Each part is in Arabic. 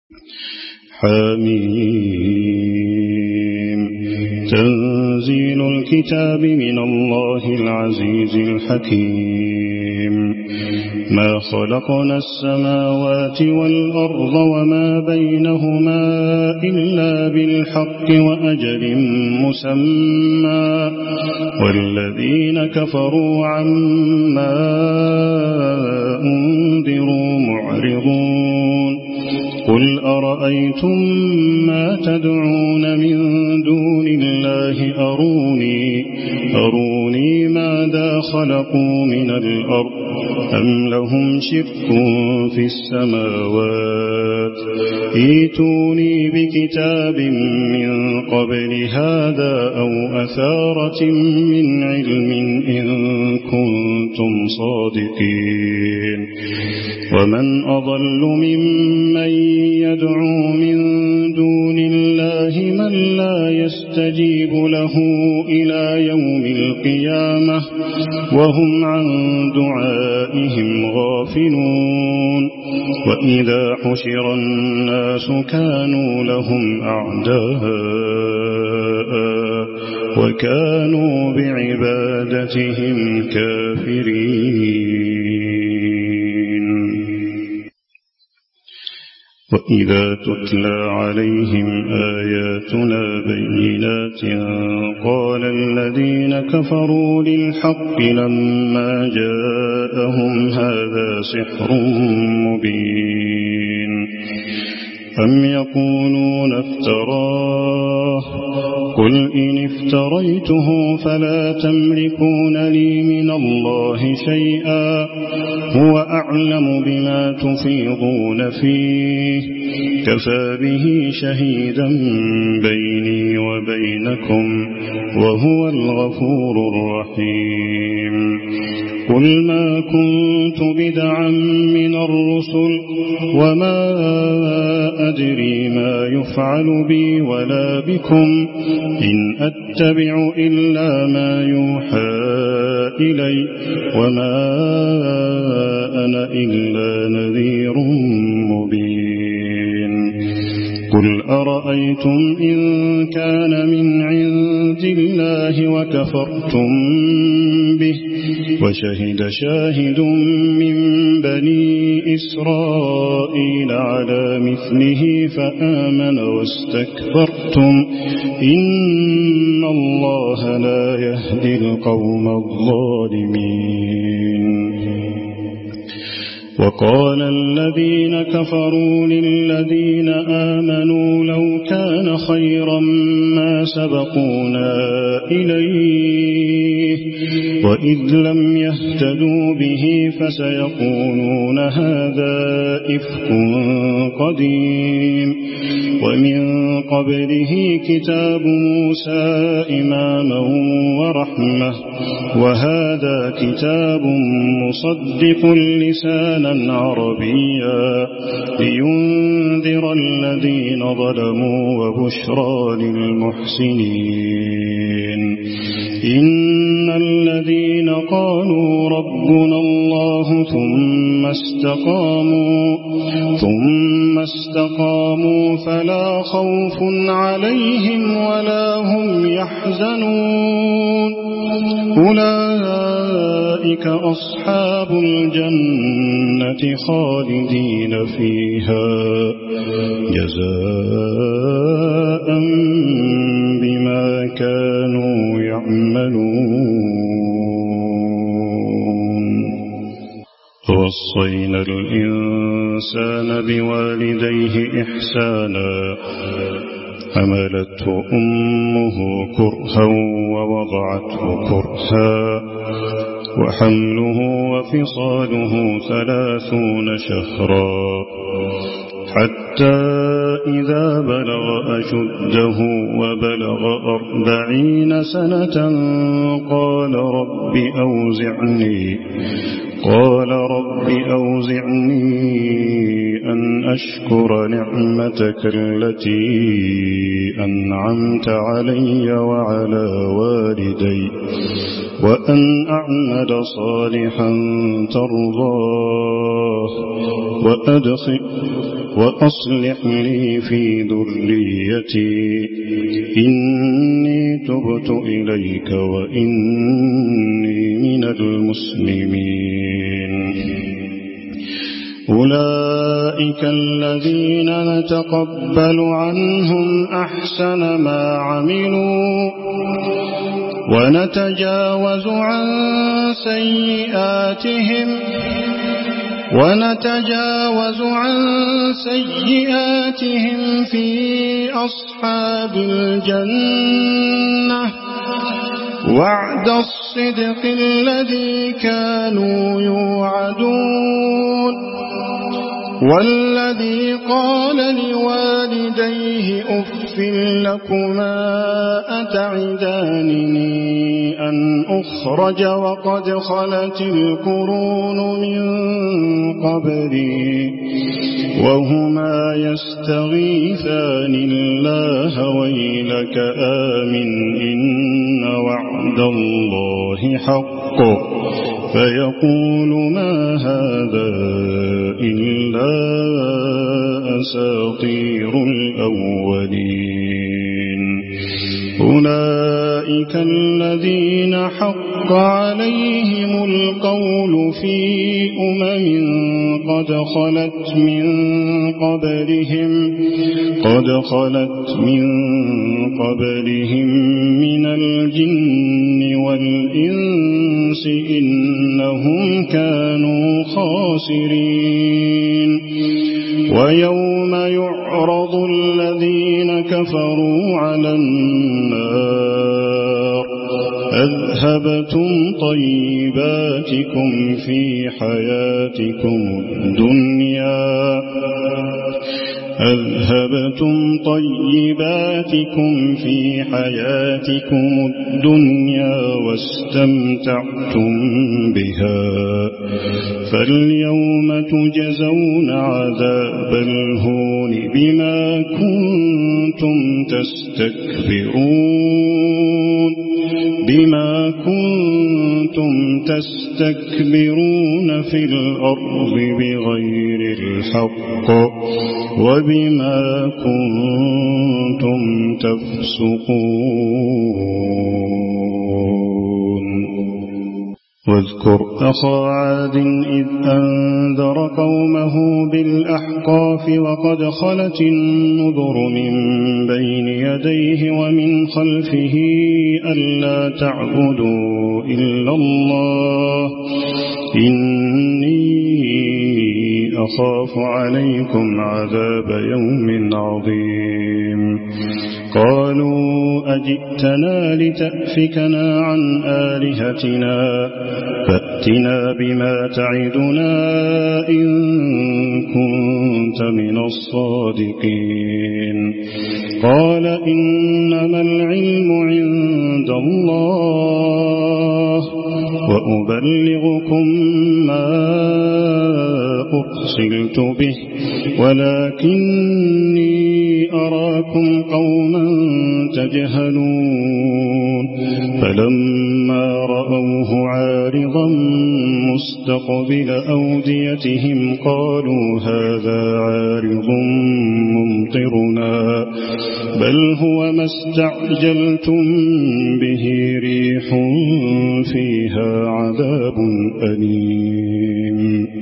حميم تنزيل الكتاب من الله العزيز الحكيم ما خلقنا السماوات والأرض وما بينهما إلا بالحق وأجل مسمى والذين كفروا عما أنذروا معرضون قل أرأيتم ما تدعون من دون الله أروني ماذا خلقوا من الأرض أم لهم شرك في السماوات ائتوني بكتاب من قبل هذا أو أثارة من علم إن كنتم صادقين ومن أضل ممن يدعو من دون الله من لا يستجيب له إلى يوم القيامة وهم عن دعائهم غافلون وإذا حشر الناس كانوا لهم أعداء وكانوا بعبادتهم كافرين وإذا تتلى عليهم آياتنا بينات قال الذين كفروا للحق لما جاءهم هذا سحر مبين أم يقولون افتراه قل إن افتريته فلا تملكون لي من الله شيئا هو أعلم بما تفيضون فيه كفى به شهيدا بيني وبينكم وهو الغفور الرحيم قل ما كنت بدعا من الرسل وما أدري ما يفعل بي ولا بكم إن أتبع إلا ما يوحى إلي وما أنا إلا نذير مبين قل أرأيتم إن كان من عند الله وكفرتم به وشهد شاهد من بني إسرائيل على مثله فآمن واستكبرتم إن الله لا يهدي القوم الظالمين وقال الذين كفروا للذين آمنوا لو كان خيرا ما سبقونا إليه وإذ لم يهتدوا به فسيقولون هذا إفك قديم ومن قبله كتاب موسى إماما ورحمة وهذا كتاب مصدق لسانا عربيا لينذر الذين ظلموا وبشرى للمحسنين إن الذين قالوا ربنا الله ثم استقاموا فلا خوف عليهم ولا هم يحزنون أولئك أصحاب الجنة خالدين فيها جزاء بما كانوا يعملون ووصينا الإنسان بوالديه إحسانا حملته أمه كرها ووضعته كرها وحمله وفصاله 30 شهرا حتى إذا بلغ أشده وبلغ 40 سنة قال رب أوزعني أن أشكر نعمتك التي أنعمت علي وعلى والدي وأن أعمل صالحا ترضاه وأصلح لي في ذريتي إني تبت إليك وإني من المسلمين. أولئك الذين نتقبل عنهم أحسن ما عملوا ونتجاوز عن سيئاتهم في أصحاب الجنة وعد الصدق الذي كانوا يوعدون. والذي قال لوالديه أف لكما أتعدانني أن أخرج وقد خلت القرون من قبلي وهما يستغيثان الله ويلك آمن إن وعد الله حق فيقول ما هذا إلا أساطير الأولين. أولئك الذين حق عليهم القول في قد خلت من قبلهم من الجن والإنس إنهم كانوا خاسرين. ويوم يعرض الذين كفروا على النار أذهبتم طيباتكم في حياتكم الدنيا واستمتعتم بها فاليوم تجزون عذاب الهون بما كنتم تستكبرون في الأرض بغير الحق وبما كنتم تفسقون. واذكر أخا عاد إذ أنذر قومه بالأحقاف وقد خلت النذر من بين يديه ومن خلفه ألا تعبدوا إلا الله إني أخاف عليكم عذاب يوم عظيم. قالوا أجئتنا لتأفكنا عن آلهتنا فأتنا بما تعدنا إن كنت من الصادقين. قال إنما العلم عند الله وأبلغكم ما أرسلت به ولكني أراكم قوما تجهلون. فلما رأوه عارضا مستقبل أوديتهم قالوا هذا عارض ممطرنا بل هو ما استعجلتم به ريح فيها عذاب أليم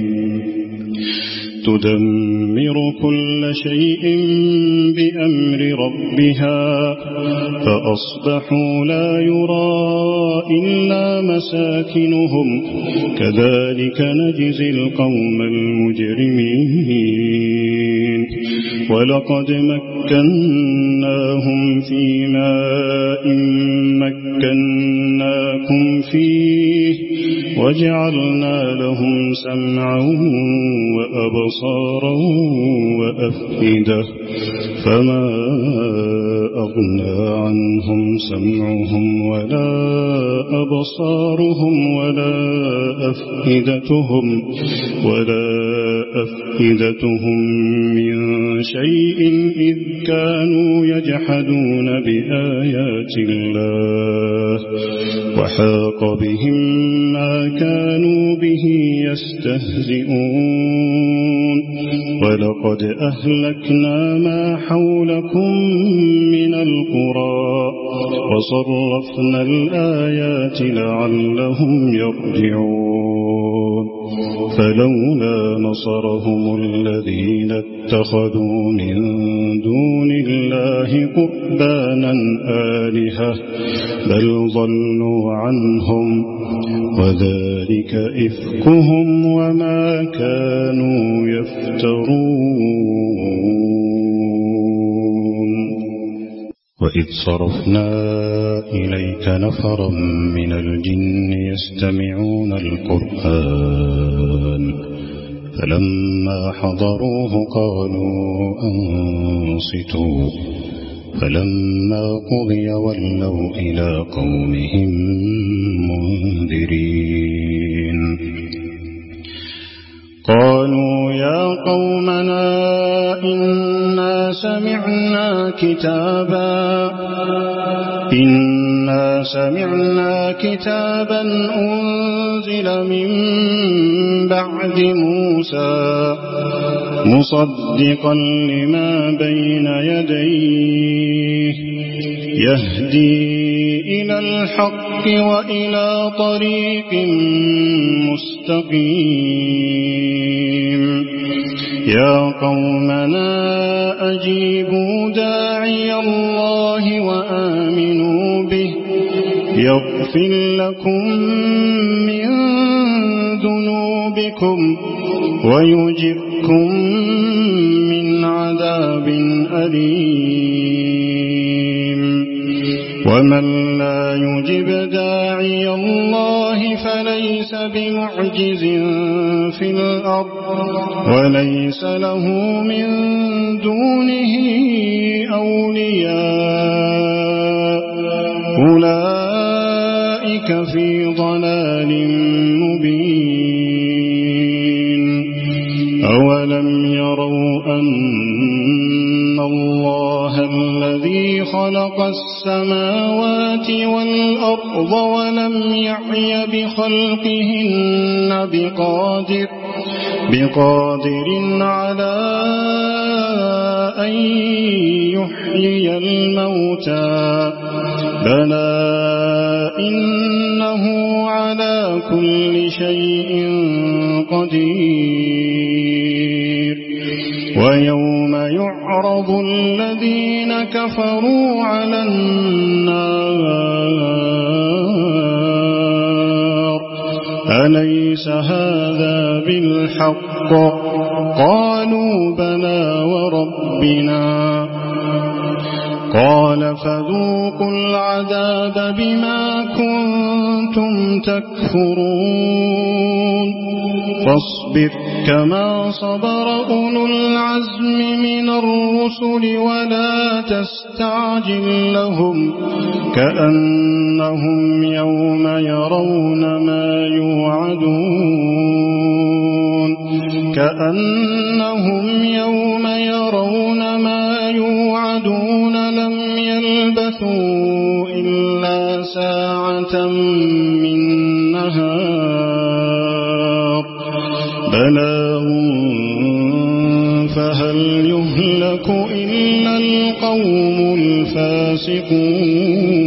تدمر كل شيء بأمر ربها فأصبحوا لا يرى إلا مساكنهم كذلك نجزي القوم المجرمين. ولقد مكناهم في ماء مكناكم فيه وجعلنا لهم سمعا وأبصارا وأفئدة فما أغنى عنهم سمعهم ولا أبصارهم ولا أفئدتهم من شيء إذ كانوا يجحدون بآيات الله وحاق بهم ما كانوا به يستهزئون. ولقد أهلكنا ما حولكم من القرى وصرفنا الآيات لعلهم يرجعون فلولا نصرهم الذين اتخذوا من دون الله قربانا آلهة بل ضلوا عنهم وذلك إفكهم وما كانوا يفترون وإذ صرفنا إليك نفرا من الجن يستمعون القرآن فلما حضروه قالوا أنصتوا فلما قضي ولوا إلى قومهم منذرين قالوا يا قومنا إنا سمعنا كتابا أنزل من بعد موسى مصدقا لما بين يديه يهدي إلى الحق وإلى طريق مستقيم يا قومنا أجيبوا داعي الله وآمنوا به يغفر لكم من ذنوبكم ويجركم من عذاب أليم ومن لا يجب داعي الله فليس بمعجز في الأرض وليس له من دونه أولياء أولئك في ضلال مبين أولم يروا أن الله الذي خلق السماوات والأرض ولم يعي بخلقهن بقادر على أن يحيي الموتى بلى إنه على كل شيء قدير ويوم يعرض الذين كفروا على النار أليس هذا بالحق قالوا بلى وربنا قال فذوقوا العذاب بما كنتم تكفرون فاصبر كما صبر أولو العزم من الرسل ولا تستعجل لهم كأنهم يوم يرون ما يوعدون لم يلبثوا إلا ساعة من نهار بلاغ فهل يهلك إلا القوم الفاسقون